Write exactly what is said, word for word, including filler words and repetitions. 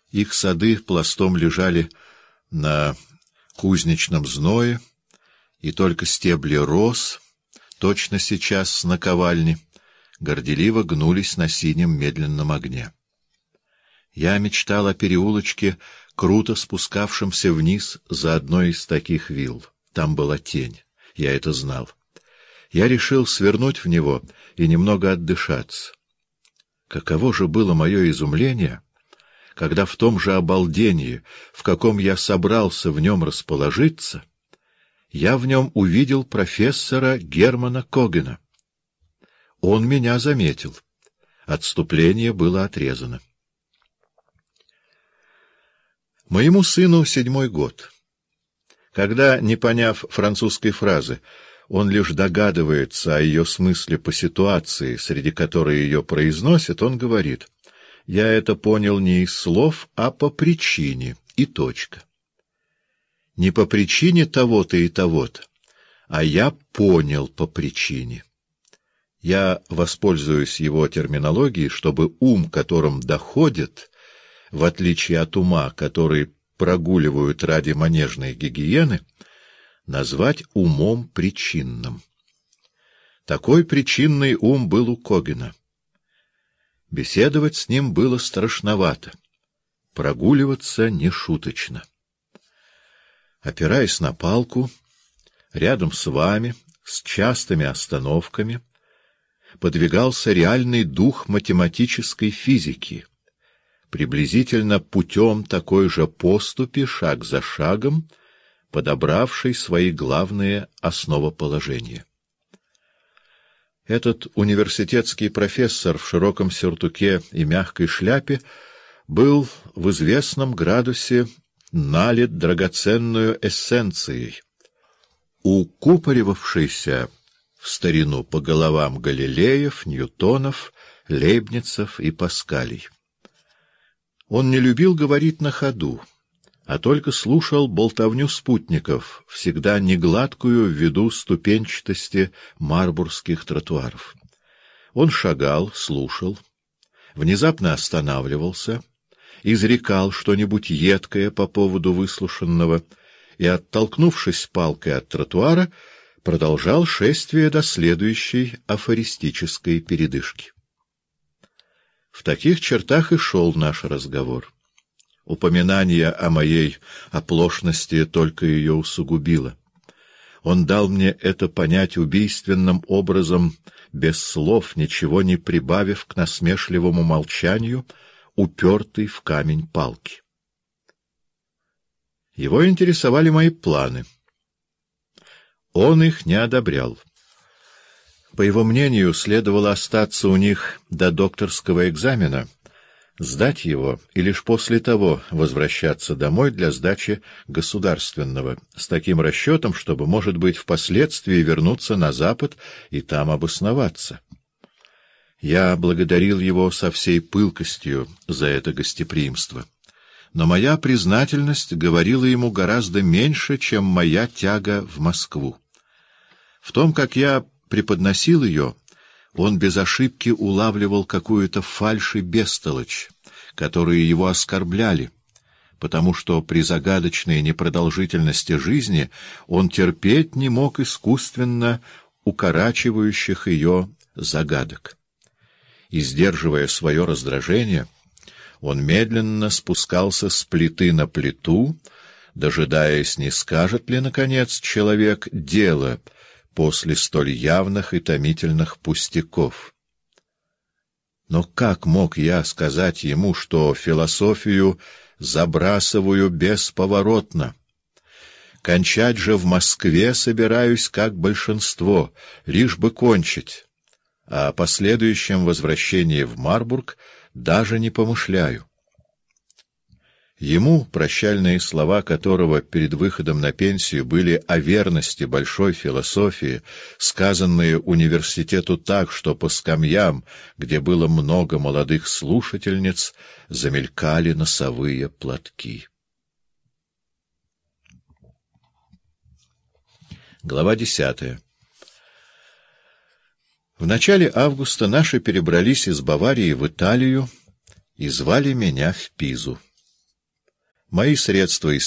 Их сады пластом лежали на кузнечном зное, и только стебли роз, точно сейчас с наковальни, горделиво гнулись на синем медленном огне. Я мечтал о переулочке, круто спускавшемся вниз за одной из таких вилл. Там была тень, я это знал. Я решил свернуть в него и немного отдышаться. Каково же было мое изумление, когда в том же обалдении, в каком я собрался в нем расположиться, я в нем увидел профессора Германа Когена. Он меня заметил. Отступление было отрезано. Моему сыну седьмой год. Когда, не поняв французской фразы, он лишь догадывается о ее смысле по ситуации, среди которой ее произносит, он говорит: «Я это понял не из слов, а по причине, и точка». Не по причине того-то и того-то, а я понял по причине. Я воспользуюсь его терминологией, чтобы ум, которым доходит, в отличие от ума, который прогуливают ради манежной гигиены, назвать умом причинным. Такой причинный ум был у Когена. Беседовать с ним было страшновато, прогуливаться нешуточно. Опираясь на палку, рядом с вами, с частыми остановками, подвигался реальный дух математической физики, приблизительно путем такой же поступи, шаг за шагом, подобравший свои главные основоположения. Этот университетский профессор в широком сюртуке и мягкой шляпе был в известном градусе налит драгоценную эссенцией, укупоривавшейся в старину по головам Галилеев, Ньютонов, Лейбницев и Паскалей. Он не любил говорить на ходу, а только слушал болтовню спутников, всегда негладкую ввиду ступенчатости марбургских тротуаров. Он шагал, слушал, внезапно останавливался, изрекал что-нибудь едкое по поводу выслушанного и, оттолкнувшись палкой от тротуара, продолжал шествие до следующей афористической передышки. В таких чертах и шел наш разговор. Упоминание о моей оплошности только ее усугубило. Он дал мне это понять убийственным образом, без слов, ничего не прибавив к насмешливому молчанию, упертый в камень палки. Его интересовали мои планы. Он их не одобрял. По его мнению, следовало остаться у них до докторского экзамена, сдать его и лишь после того возвращаться домой для сдачи государственного, с таким расчетом, чтобы, может быть, впоследствии вернуться на Запад и там обосноваться. Я благодарил его со всей пылкостью за это гостеприимство, но моя признательность говорила ему гораздо меньше, чем моя тяга в Москву. В том, как я преподносил ее, он без ошибки улавливал какую-то фальшь и бестолочь, которые его оскорбляли, потому что при загадочной непродолжительности жизни он терпеть не мог искусственно укорачивающих ее загадок. И, сдерживая свое раздражение, он медленно спускался с плиты на плиту, дожидаясь, не скажет ли, наконец, человек дело после столь явных и томительных пустяков. Но как мог я сказать ему, что философию забрасываю бесповоротно? Кончать же в Москве собираюсь, как большинство, лишь бы кончить, а о последующем возвращении в Марбург даже не помышляю. Ему, прощальные слова которого перед выходом на пенсию были о верности большой философии, сказанные университету так, что по скамьям, где было много молодых слушательниц, замелькали носовые платки. Глава десятая. В начале августа наши перебрались из Баварии в Италию и звали меня в Пизу. Мои средства